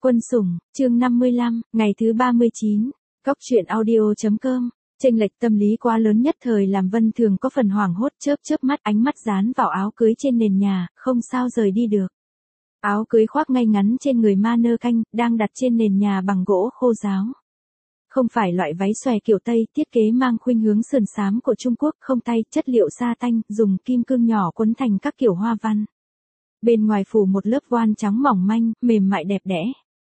Quân sủng, chương 55, ngày thứ 39, Cóc truyện audio.com. Chênh lệch tâm lý quá lớn nhất thời làm Vân Thường có phần hoảng hốt, chớp mắt ánh mắt dán vào áo cưới trên nền nhà, không sao rời đi được. Áo cưới khoác ngay ngắn trên người mannequin, đang đặt trên nền nhà bằng gỗ khô ráo. Không phải loại váy xòe kiểu Tây, thiết kế mang khuynh hướng sườn xám của Trung Quốc, không tay, chất liệu sa tanh, dùng kim cương nhỏ quấn thành các kiểu hoa văn. Bên ngoài phủ một lớp voan trắng mỏng manh, mềm mại đẹp đẽ.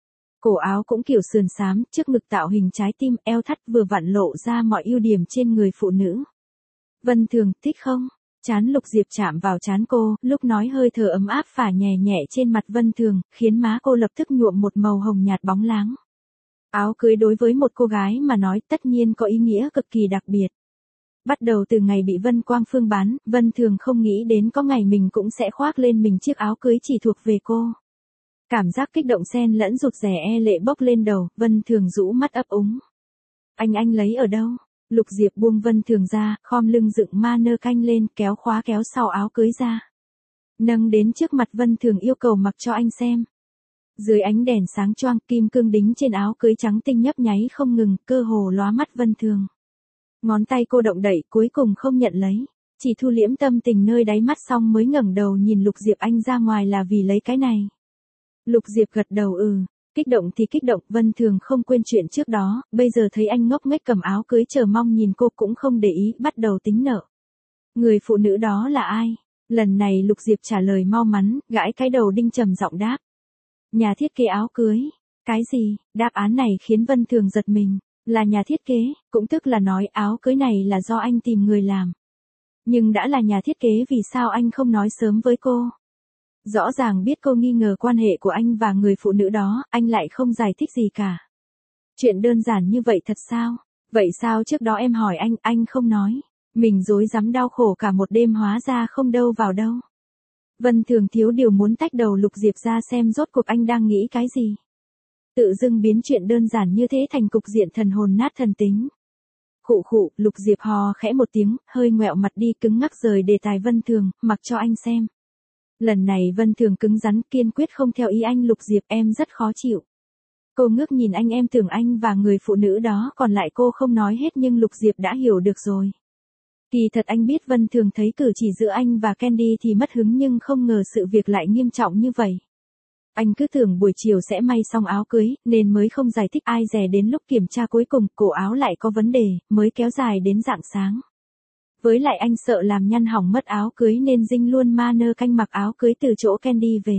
Cổ áo cũng kiểu sườn xám, trước ngực tạo hình trái tim, eo thắt vừa vặn lộ ra mọi ưu điểm trên người phụ nữ. Vân Thường, thích không? Trán Lục Diệp chạm vào trán cô, lúc nói hơi thở ấm áp phả nhẹ nhẹ trên mặt Vân Thường, khiến má cô lập tức nhuộm một màu hồng nhạt bóng láng. Áo cưới đối với một cô gái mà nói tất nhiên có ý nghĩa cực kỳ đặc biệt. Bắt đầu từ ngày bị Vân Quang Phương bán, Vân Thường không nghĩ đến có ngày mình cũng sẽ khoác lên mình chiếc áo cưới chỉ thuộc về cô. Cảm giác kích động xen lẫn rụt rè e lệ bốc lên đầu, Vân Thường rũ mắt ấp úng. Anh lấy ở đâu? Lục Diệp buông Vân Thường ra, khom lưng dựng mannequin lên, kéo khóa kéo sau áo cưới ra. Nâng đến trước mặt Vân Thường yêu cầu mặc cho anh xem. Dưới ánh đèn sáng choang, kim cương đính trên áo cưới trắng tinh nhấp nháy không ngừng, cơ hồ lóa mắt Vân Thường. Ngón tay cô động đậy, cuối cùng không nhận lấy, chỉ thu liễm tâm tình nơi đáy mắt xong mới ngẩng đầu nhìn Lục Diệp, anh ra ngoài là vì lấy cái này. Lục Diệp gật đầu kích động thì kích động, Vân Thường không quên chuyện trước đó, bây giờ thấy anh ngốc nghếch cầm áo cưới chờ mong nhìn cô cũng không để ý, bắt đầu tính nợ. Người phụ nữ đó là ai? Lần này Lục Diệp trả lời mau mắn, gãi cái đầu đinh trầm giọng đáp. Nhà thiết kế áo cưới. Cái gì? Đáp án này khiến Vân Thường giật mình. Là nhà thiết kế, cũng tức là nói áo cưới này là do anh tìm người làm. Nhưng đã là nhà thiết kế vì sao anh không nói sớm với cô? Rõ ràng biết cô nghi ngờ quan hệ của anh và người phụ nữ đó, anh lại không giải thích gì cả. Chuyện đơn giản như vậy thật sao? Vậy sao trước đó em hỏi anh không nói? Mình rối rắm đau khổ cả một đêm hóa ra không đâu vào đâu. Vân Thường thiếu điều muốn tách đầu Lục Diệp ra xem rốt cuộc anh đang nghĩ cái gì. Tự dưng biến chuyện đơn giản như thế thành cục diện thần hồn nát thần tính. Khụ, Lục Diệp hò khẽ một tiếng, hơi ngoẹo mặt đi cứng ngắc rời đề tài Vân Thường, mặc cho anh xem. Lần này Vân Thường cứng rắn kiên quyết không theo ý anh. Lục Diệp, em rất khó chịu. Cô ngước nhìn anh, em tưởng anh và người phụ nữ đó còn lại cô không nói hết nhưng Lục Diệp đã hiểu được rồi. Kỳ thật anh biết Vân Thường thấy cử chỉ giữa anh và Candy thì mất hứng nhưng không ngờ sự việc lại nghiêm trọng như vậy. Anh cứ tưởng buổi chiều sẽ may xong áo cưới, nên mới không giải thích, ai dè đến lúc kiểm tra cuối cùng, cổ áo lại có vấn đề, mới kéo dài đến rạng sáng. Với lại anh sợ làm nhăn hỏng mất áo cưới nên dinh luôn mannequin mặc áo cưới từ chỗ Candy về.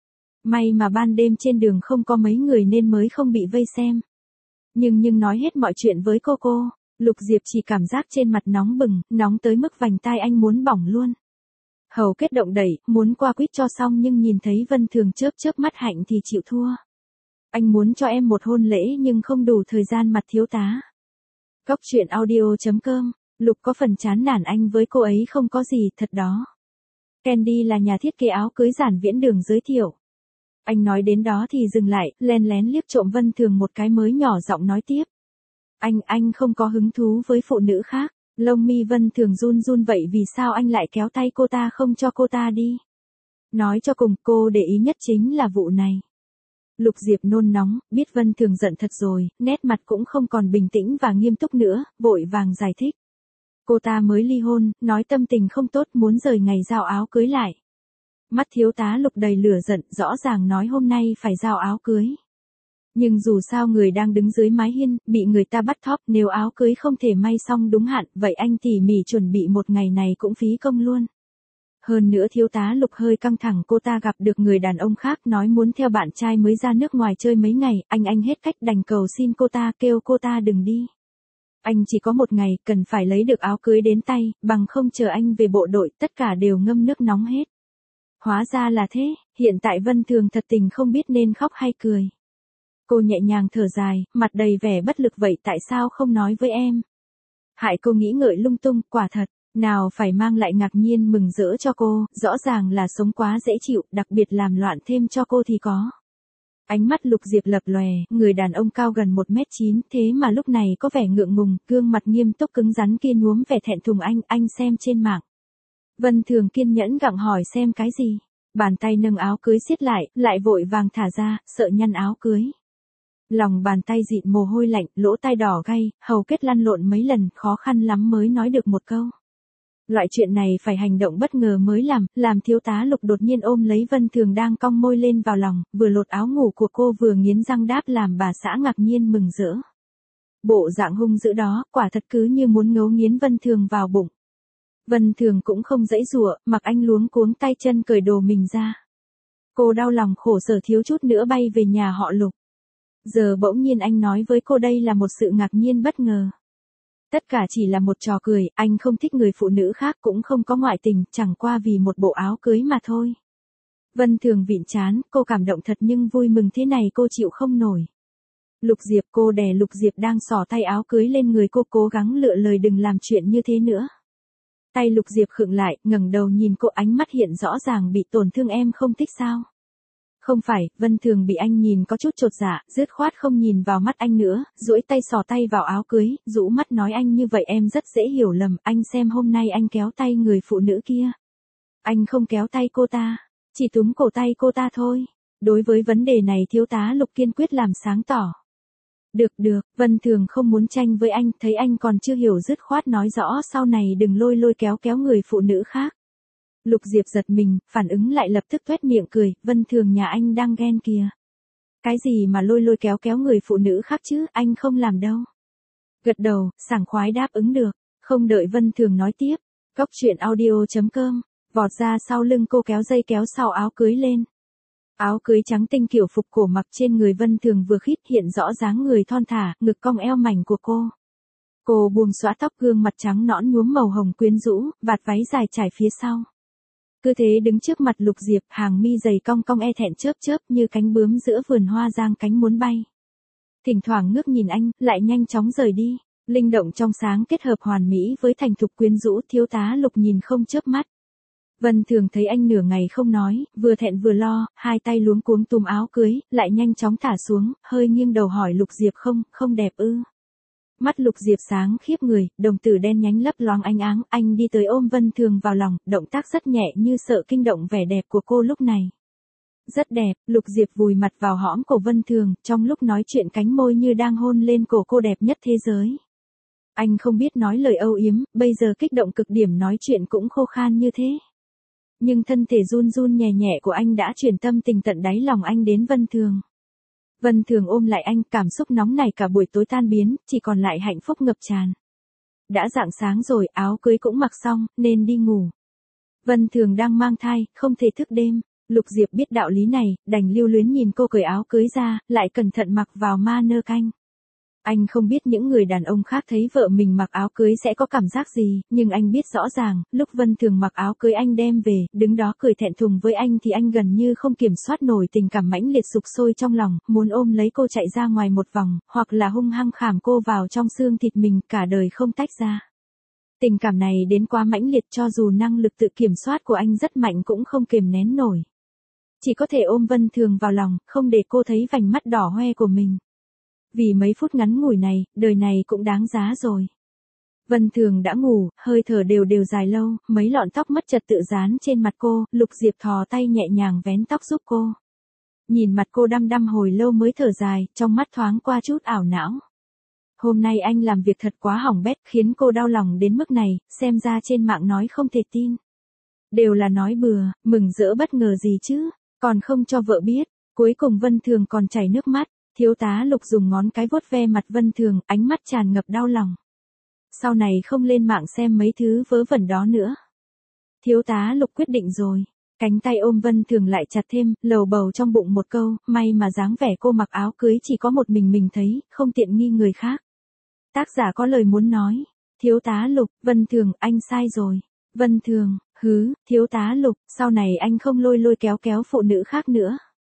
May mà ban đêm trên đường không có mấy người nên mới không bị vây xem. Nhưng nói hết mọi chuyện với cô, Lục Diệp chỉ cảm giác trên mặt nóng bừng, nóng tới mức vành tai anh muốn bỏng luôn. Hầu kết động đẩy, muốn qua quýt cho xong nhưng nhìn thấy Vân Thường chớp mắt hạnh thì chịu thua. Anh muốn cho em một hôn lễ nhưng không đủ thời gian mặt thiếu tá. Cóc truyện audio.com. Lục có phần chán nản anh với cô ấy không có gì thật đó. Candy là nhà thiết kế áo cưới Giản Viễn Đường giới thiệu. Anh nói đến đó thì dừng lại, lén lén liếc trộm Vân Thường một cái mới nhỏ giọng nói tiếp. Anh không có hứng thú với phụ nữ khác. Lông mi Vân Thường run vậy vì sao anh lại kéo tay cô ta không cho cô ta đi? Nói cho cùng cô để ý nhất chính là vụ này. Lục Diệp nôn nóng, biết Vân Thường giận thật rồi, nét mặt cũng không còn bình tĩnh và nghiêm túc nữa, vội vàng giải thích. Cô ta mới ly hôn, nói tâm tình không tốt muốn rời ngày giao áo cưới lại. Mắt thiếu tá Lục đầy lửa giận, rõ ràng nói hôm nay phải giao áo cưới. Nhưng dù sao người đang đứng dưới mái hiên, bị người ta bắt thóp, nếu áo cưới không thể may xong đúng hạn, vậy anh tỉ mỉ chuẩn bị một ngày này cũng phí công luôn. Hơn nữa thiếu tá Lục hơi căng thẳng, cô ta gặp được người đàn ông khác nói muốn theo bạn trai mới ra nước ngoài chơi mấy ngày, anh hết cách đành cầu xin cô ta, kêu cô ta đừng đi. Anh chỉ có một ngày, cần phải lấy được áo cưới đến tay, bằng không chờ anh về bộ đội, tất cả đều ngâm nước nóng hết. Hóa ra là thế, hiện tại Vân Thường thật tình không biết nên khóc hay cười. Cô nhẹ nhàng thở dài, mặt đầy vẻ bất lực, vậy tại sao không nói với em? Hại cô nghĩ ngợi lung tung, quả thật, nào phải mang lại ngạc nhiên mừng rỡ cho cô, rõ ràng là sống quá dễ chịu, đặc biệt làm loạn thêm cho cô thì có. Ánh mắt Lục Diệp lập lòe, người đàn ông cao gần 1m9, thế mà lúc này có vẻ ngượng ngùng, gương mặt nghiêm túc cứng rắn kia nhuốm vẻ thẹn thùng. Anh xem trên mạng. Vân Thường kiên nhẫn gặng hỏi xem cái gì. Bàn tay nâng áo cưới siết lại vội vàng thả ra, sợ nhăn áo cưới. Lòng bàn tay dịn mồ hôi lạnh, lỗ tai đỏ gay, hầu kết lăn lộn mấy lần, khó khăn lắm mới nói được một câu. Loại chuyện này phải hành động bất ngờ mới làm thiếu tá Lục đột nhiên ôm lấy Vân Thường đang cong môi lên vào lòng, vừa lột áo ngủ của cô vừa nghiến răng đáp làm bà xã ngạc nhiên mừng rỡ. Bộ dạng hung dữ đó, quả thật cứ như muốn ngấu nghiến Vân Thường vào bụng. Vân Thường cũng không giãy giụa, mặc anh luống cuống tay chân cởi đồ mình ra. Cô đau lòng khổ sở thiếu chút nữa bay về nhà họ Lục. Giờ bỗng nhiên anh nói với cô đây là một sự ngạc nhiên bất ngờ. Tất cả chỉ là một trò cười, anh không thích người phụ nữ khác cũng không có ngoại tình, chẳng qua vì một bộ áo cưới mà thôi. Vân Thường vịn trán, cô cảm động thật nhưng vui mừng thế này cô chịu không nổi. Lục Diệp, cô đè Lục Diệp đang xỏ tay áo cưới lên người cô, cố gắng lựa lời đừng làm chuyện như thế nữa. Tay Lục Diệp khựng lại, ngẩng đầu nhìn cô, ánh mắt hiện rõ ràng bị tổn thương. Em không thích sao? Không phải, Vân Thường bị anh nhìn có chút chột dạ, dứt khoát không nhìn vào mắt anh nữa, duỗi tay xỏ tay vào áo cưới, rũ mắt nói anh như vậy em rất dễ hiểu lầm, anh xem hôm nay anh kéo tay người phụ nữ kia. Anh không kéo tay cô ta, chỉ túm cổ tay cô ta thôi. Đối với vấn đề này thiếu tá Lục kiên quyết làm sáng tỏ. Được, Vân Thường không muốn tranh với anh, thấy anh còn chưa hiểu dứt khoát nói rõ sau này đừng lôi kéo người phụ nữ khác. Lục Diệp giật mình, phản ứng lại lập tức tuét miệng cười, Vân Thường nhà anh đang ghen kìa. Cái gì mà lôi kéo người phụ nữ khác chứ, anh không làm đâu. Gật đầu, sảng khoái đáp ứng được, không đợi Vân Thường nói tiếp. Cóc truyện audio.com, vọt ra sau lưng cô kéo dây kéo sau áo cưới lên. Áo cưới trắng tinh kiểu phục cổ mặc trên người Vân Thường vừa khít hiện rõ dáng người thon thả, ngực cong eo mảnh của cô. Cô buông xõa tóc, gương mặt trắng nõn nhuốm màu hồng quyến rũ, vạt váy dài trải phía sau. Cứ thế đứng trước mặt Lục Diệp, hàng mi dày cong e thẹn chớp như cánh bướm giữa vườn hoa giang cánh muốn bay. Thỉnh thoảng ngước nhìn anh, lại nhanh chóng rời đi, linh động trong sáng kết hợp hoàn mỹ với thành thục quyến rũ, thiếu tá Lục nhìn không chớp mắt. Vân Thường thấy anh nửa ngày không nói, vừa thẹn vừa lo, hai tay luống cuống túm áo cưới, lại nhanh chóng thả xuống, hơi nghiêng đầu hỏi Lục Diệp không đẹp ư. Mắt Lục Diệp sáng khiếp người, đồng tử đen nhánh lấp loáng ánh áng, anh đi tới ôm Vân Thường vào lòng, động tác rất nhẹ như sợ kinh động vẻ đẹp của cô lúc này. Rất đẹp, Lục Diệp vùi mặt vào hõm cổ Vân Thường, trong lúc nói chuyện cánh môi như đang hôn lên cổ cô đẹp nhất thế giới. Anh không biết nói lời âu yếm, bây giờ kích động cực điểm nói chuyện cũng khô khan như thế. Nhưng thân thể run run nhẹ nhẹ của anh đã truyền tâm tình tận đáy lòng anh đến Vân Thường. Vân Thường ôm lại anh, cảm xúc nóng này cả buổi tối tan biến, chỉ còn lại hạnh phúc ngập tràn. Đã rạng sáng rồi, áo cưới cũng mặc xong, nên đi ngủ. Vân Thường đang mang thai, không thể thức đêm. Lục Diệp biết đạo lý này, đành lưu luyến nhìn cô cởi áo cưới ra, lại cẩn thận mặc vào ma nơ canh. Anh không biết những người đàn ông khác thấy vợ mình mặc áo cưới sẽ có cảm giác gì, nhưng anh biết rõ ràng, lúc Vân Thường mặc áo cưới anh đem về, đứng đó cười thẹn thùng với anh thì anh gần như không kiểm soát nổi tình cảm mãnh liệt sục sôi trong lòng, muốn ôm lấy cô chạy ra ngoài một vòng, hoặc là hung hăng khảm cô vào trong xương thịt mình, cả đời không tách ra. Tình cảm này đến quá mãnh liệt cho dù năng lực tự kiểm soát của anh rất mạnh cũng không kiềm nén nổi. Chỉ có thể ôm Vân Thường vào lòng, không để cô thấy vành mắt đỏ hoe của mình. Vì mấy phút ngắn ngủi này, đời này cũng đáng giá rồi. Vân Thường đã ngủ, hơi thở đều dài lâu, mấy lọn tóc mất trật tự dán trên mặt cô, Lục Diệp thò tay nhẹ nhàng vén tóc giúp cô. Nhìn mặt cô đăm hồi lâu mới thở dài, trong mắt thoáng qua chút ảo não. Hôm nay anh làm việc thật quá hỏng bét, khiến cô đau lòng đến mức này, xem ra trên mạng nói không thể tin. Đều là nói bừa, mừng rỡ bất ngờ gì chứ, còn không cho vợ biết, cuối cùng Vân Thường còn chảy nước mắt. Thiếu tá Lục dùng ngón cái vuốt ve mặt Vân Thường, ánh mắt tràn ngập đau lòng. Sau này không lên mạng xem mấy thứ vớ vẩn đó nữa. Thiếu tá Lục quyết định rồi. Cánh tay ôm Vân Thường lại chặt thêm, lầu bầu trong bụng một câu, may mà dáng vẻ cô mặc áo cưới chỉ có một mình thấy, không tiện nghi người khác. Tác giả có lời muốn nói. Thiếu tá Lục, Vân Thường, anh sai rồi. Vân Thường, thiếu tá Lục, sau này anh không lôi kéo phụ nữ khác nữa.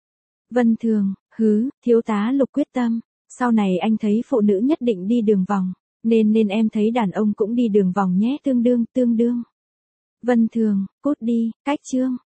Vân Thường, thiếu tá Lục quyết tâm, sau này anh thấy phụ nữ nhất định đi đường vòng, nên em thấy đàn ông cũng đi đường vòng nhé, tương đương. Vân Thường, cút đi, cách chương.